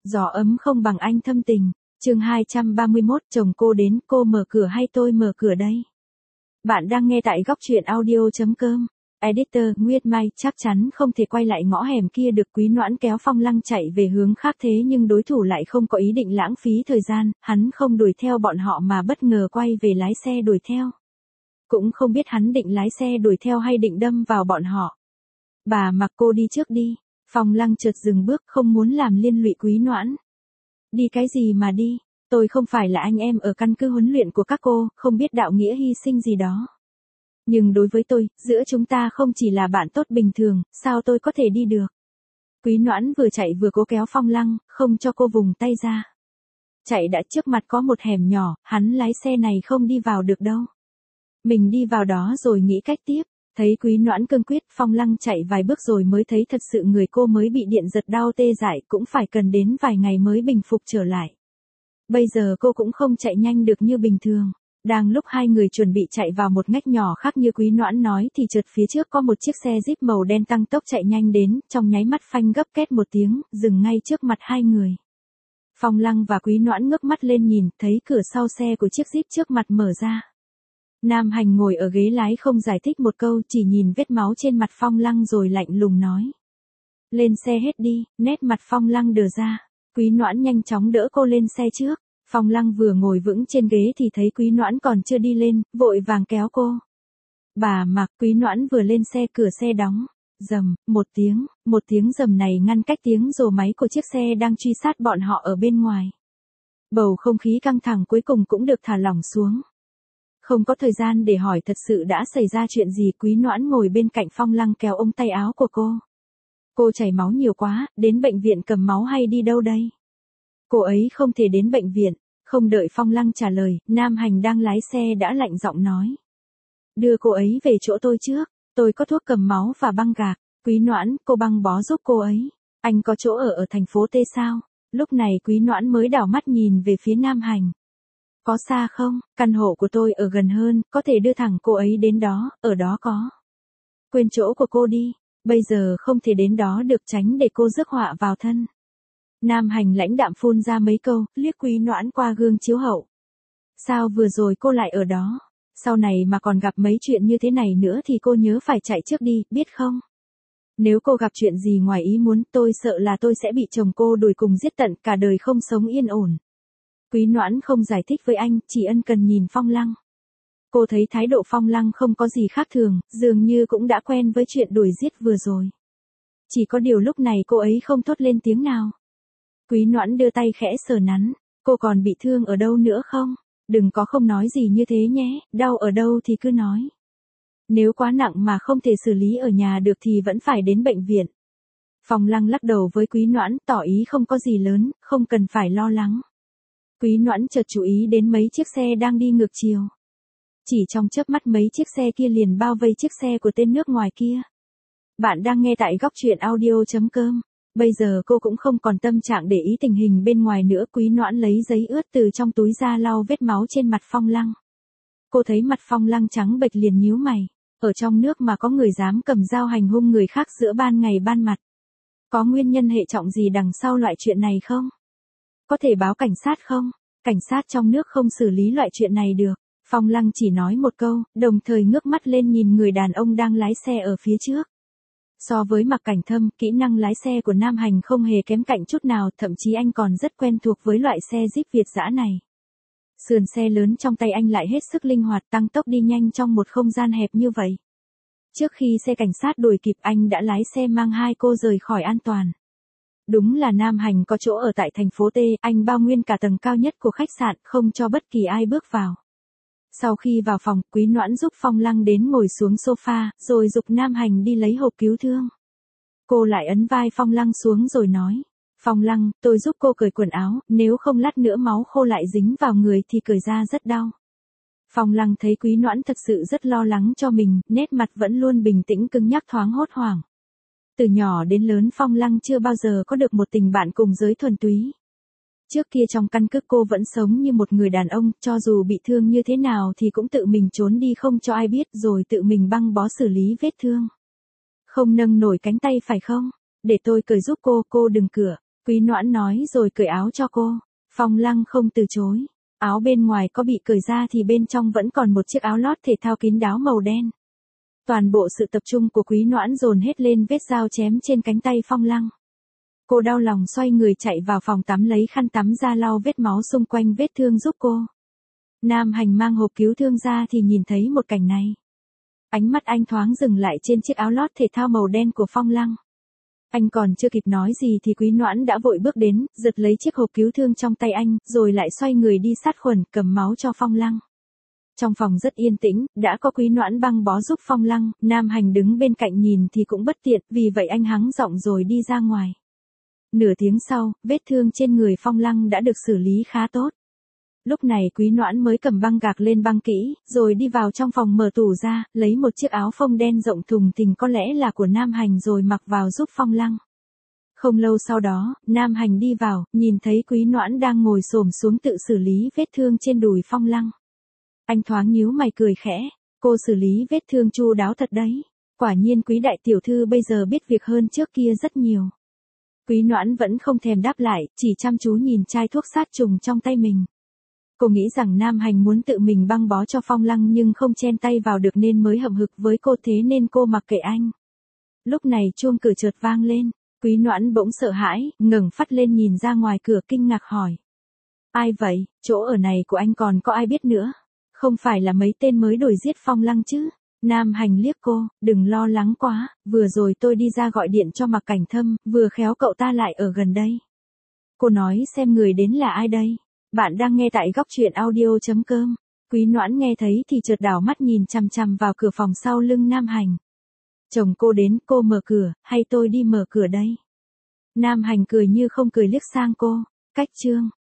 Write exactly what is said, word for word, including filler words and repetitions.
Gió ấm không bằng anh thâm tình. Chương hai trăm ba mươi mốt, chồng cô đến, cô mở cửa hay tôi mở cửa đây? Bạn đang nghe tại góc truyện audio chấm com. Editor, Nguyệt Mai, chắc chắn không thể quay lại ngõ hẻm kia được. Quý Noãn kéo Phong Lăng chạy về hướng khác, thế nhưng đối thủ lại không có ý định lãng phí thời gian, hắn không đuổi theo bọn họ mà bất ngờ quay về lái xe đuổi theo. Cũng không biết hắn định lái xe đuổi theo hay định đâm vào bọn họ. Bà mặc cô đi trước đi. Phong Lăng chợt dừng bước, không muốn làm liên lụy Quý Noãn. Đi cái gì mà đi, tôi không phải là anh em ở căn cứ huấn luyện của các cô, không biết đạo nghĩa hy sinh gì đó. Nhưng đối với tôi, giữa chúng ta không chỉ là bạn tốt bình thường, sao tôi có thể đi được? Quý Noãn vừa chạy vừa cố kéo Phong Lăng, không cho cô vùng tay ra. Chạy đã, trước mặt có một hẻm nhỏ, hắn lái xe này không đi vào được đâu. Mình đi vào đó rồi nghĩ cách tiếp. Thấy Quý Noãn cương quyết, Phong Lăng chạy vài bước rồi mới thấy thật sự người cô mới bị điện giật đau tê dại, cũng phải cần đến vài ngày mới bình phục trở lại. Bây giờ cô cũng không chạy nhanh được như bình thường. Đang lúc hai người chuẩn bị chạy vào một ngách nhỏ khác như Quý Noãn nói thì chợt phía trước có một chiếc xe Jeep màu đen tăng tốc chạy nhanh đến, trong nháy mắt phanh gấp két một tiếng, dừng ngay trước mặt hai người. Phong Lăng và Quý Noãn ngước mắt lên nhìn, thấy cửa sau xe của chiếc Jeep trước mặt mở ra. Nam Hành ngồi ở ghế lái không giải thích một câu, chỉ nhìn vết máu trên mặt Phong Lăng rồi lạnh lùng nói. Lên xe hết đi. Nét mặt Phong Lăng đờ ra. Quý Noãn nhanh chóng đỡ cô lên xe trước. Phong Lăng vừa ngồi vững trên ghế thì thấy Quý Noãn còn chưa đi lên, vội vàng kéo cô. Bà mặc. Quý Noãn vừa lên xe, cửa xe đóng. Rầm, một tiếng, một tiếng rầm này ngăn cách tiếng rồ máy của chiếc xe đang truy sát bọn họ ở bên ngoài. Bầu không khí căng thẳng cuối cùng cũng được thả lỏng xuống. Không có thời gian để hỏi thật sự đã xảy ra chuyện gì, Quý Noãn ngồi bên cạnh Phong Lăng kéo ống tay áo của cô. Cô chảy máu nhiều quá, đến bệnh viện cầm máu hay đi đâu đây? Cô ấy không thể đến bệnh viện. Không đợi Phong Lăng trả lời, Nam Hành đang lái xe đã lạnh giọng nói. Đưa cô ấy về chỗ tôi trước, tôi có thuốc cầm máu và băng gạc. Quý Noãn, cô băng bó giúp cô ấy. Anh có chỗ ở ở thành phố T sao? Lúc này Quý Noãn mới đảo mắt nhìn về phía Nam Hành. Có xa không? Căn hộ của tôi ở gần hơn, có thể đưa thẳng cô ấy đến đó, ở đó có. Quên chỗ của cô đi, bây giờ không thể đến đó được, tránh để cô rước họa vào thân. Nam Hành lãnh đạm phun ra mấy câu, liếc Quý Noãn qua gương chiếu hậu. Sao vừa rồi cô lại ở đó? Sau này mà còn gặp mấy chuyện như thế này nữa thì cô nhớ phải chạy trước đi, biết không? Nếu cô gặp chuyện gì ngoài ý muốn, tôi sợ là tôi sẽ bị chồng cô đuổi cùng giết tận, cả đời không sống yên ổn. Quý Noãn không giải thích với anh, chỉ ân cần nhìn Phong Lăng. Cô thấy thái độ Phong Lăng không có gì khác thường, dường như cũng đã quen với chuyện đuổi giết vừa rồi. Chỉ có điều lúc này cô ấy không thốt lên tiếng nào. Quý Noãn đưa tay khẽ sờ nắn, cô còn bị thương ở đâu nữa không? Đừng có không nói gì như thế nhé, đau ở đâu thì cứ nói. Nếu quá nặng mà không thể xử lý ở nhà được thì vẫn phải đến bệnh viện. Phong Lăng lắc đầu với Quý Noãn, tỏ ý không có gì lớn, không cần phải lo lắng. Quý Noãn chợt chú ý đến mấy chiếc xe đang đi ngược chiều. Chỉ trong chớp mắt mấy chiếc xe kia liền bao vây chiếc xe của tên nước ngoài kia. Bạn đang nghe tại góc truyện audio chấm com. Bây giờ cô cũng không còn tâm trạng để ý tình hình bên ngoài nữa. Quý Noãn lấy giấy ướt từ trong túi ra lau vết máu trên mặt Phong Lăng. Cô thấy mặt Phong Lăng trắng bệch liền nhíu mày. Ở trong nước mà có người dám cầm dao hành hung người khác giữa ban ngày ban mặt. Có nguyên nhân hệ trọng gì đằng sau loại chuyện này không? Có thể báo cảnh sát không? Cảnh sát trong nước không xử lý loại chuyện này được. Phong Lăng chỉ nói một câu, đồng thời ngước mắt lên nhìn người đàn ông đang lái xe ở phía trước. So với Mạc Cảnh Thâm, kỹ năng lái xe của Nam Hành không hề kém cạnh chút nào, thậm chí anh còn rất quen thuộc với loại xe Jeep Việt dã này. Sườn xe lớn trong tay anh lại hết sức linh hoạt, tăng tốc đi nhanh trong một không gian hẹp như vậy. Trước khi xe cảnh sát đuổi kịp, anh đã lái xe mang hai cô rời khỏi an toàn. Đúng là Nam Hành có chỗ ở tại thành phố T, anh bao nguyên cả tầng cao nhất của khách sạn, không cho bất kỳ ai bước vào. Sau khi vào phòng, Quý Noãn giúp Phong Lăng đến ngồi xuống sofa, rồi giục Nam Hành đi lấy hộp cứu thương. Cô lại ấn vai Phong Lăng xuống rồi nói. Phong Lăng, tôi giúp cô cởi quần áo, nếu không lát nữa máu khô lại dính vào người thì cởi ra rất đau. Phong Lăng thấy Quý Noãn thật sự rất lo lắng cho mình, nét mặt vẫn luôn bình tĩnh cứng nhắc thoáng hốt hoảng. Từ nhỏ đến lớn Phong Lăng chưa bao giờ có được một tình bạn cùng giới thuần túy. Trước kia trong căn cứ cô vẫn sống như một người đàn ông, cho dù bị thương như thế nào thì cũng tự mình trốn đi không cho ai biết rồi tự mình băng bó xử lý vết thương. Không nâng nổi cánh tay phải không? Để tôi cởi giúp cô, cô đừng cửa. Quý Noãn nói rồi cởi áo cho cô. Phong Lăng không từ chối. Áo bên ngoài có bị cởi ra thì bên trong vẫn còn một chiếc áo lót thể thao kín đáo màu đen. Toàn bộ sự tập trung của Quý Noãn dồn hết lên vết dao chém trên cánh tay Phong Lăng. Cô đau lòng xoay người chạy vào phòng tắm lấy khăn tắm ra lau vết máu xung quanh vết thương giúp cô. Nam Hành mang hộp cứu thương ra thì nhìn thấy một cảnh này. Ánh mắt anh thoáng dừng lại trên chiếc áo lót thể thao màu đen của Phong Lăng. Anh còn chưa kịp nói gì thì Quý Noãn đã vội bước đến, giật lấy chiếc hộp cứu thương trong tay anh, rồi lại xoay người đi sát khuẩn, cầm máu cho Phong Lăng. Trong phòng rất yên tĩnh, đã có Quý Noãn băng bó giúp Phong Lăng, Nam Hành đứng bên cạnh nhìn thì cũng bất tiện, vì vậy anh hắng giọng rồi đi ra ngoài. Nửa tiếng sau, vết thương trên người Phong Lăng đã được xử lý khá tốt. Lúc này Quý Noãn mới cầm băng gạc lên băng kỹ, rồi đi vào trong phòng mở tủ ra, lấy một chiếc áo phông đen rộng thùng thình có lẽ là của Nam Hành rồi mặc vào giúp Phong Lăng. Không lâu sau đó, Nam Hành đi vào, nhìn thấy Quý Noãn đang ngồi xổm xuống tự xử lý vết thương trên đùi Phong Lăng. Anh thoáng nhíu mày cười khẽ, cô xử lý vết thương chu đáo thật đấy. Quả nhiên Quý đại tiểu thư bây giờ biết việc hơn trước kia rất nhiều. Quý Noãn vẫn không thèm đáp lại, chỉ chăm chú nhìn chai thuốc sát trùng trong tay mình. Cô nghĩ rằng Nam Hành muốn tự mình băng bó cho Phong Lăng nhưng không chen tay vào được nên mới hậm hực với cô, thế nên cô mặc kệ anh. Lúc này chuông cửa chợt vang lên, Quý Noãn bỗng sợ hãi, ngẩng phát lên nhìn ra ngoài cửa kinh ngạc hỏi. Ai vậy, chỗ ở này của anh còn có ai biết nữa? Không phải là mấy tên mới đuổi giết Phong Lăng chứ? Nam Hành liếc cô, đừng lo lắng quá, vừa rồi tôi đi ra gọi điện cho Mạc Cảnh Thâm, vừa khéo cậu ta lại ở gần đây. Cô nói xem người đến là ai đây? Bạn đang nghe tại góc truyện audio.com. Quý Noãn nghe thấy thì chợt đảo mắt nhìn chằm chằm vào cửa phòng sau lưng Nam Hành. Chồng cô đến, cô mở cửa, hay tôi đi mở cửa đây? Nam Hành cười như không cười liếc sang cô. Cách chương.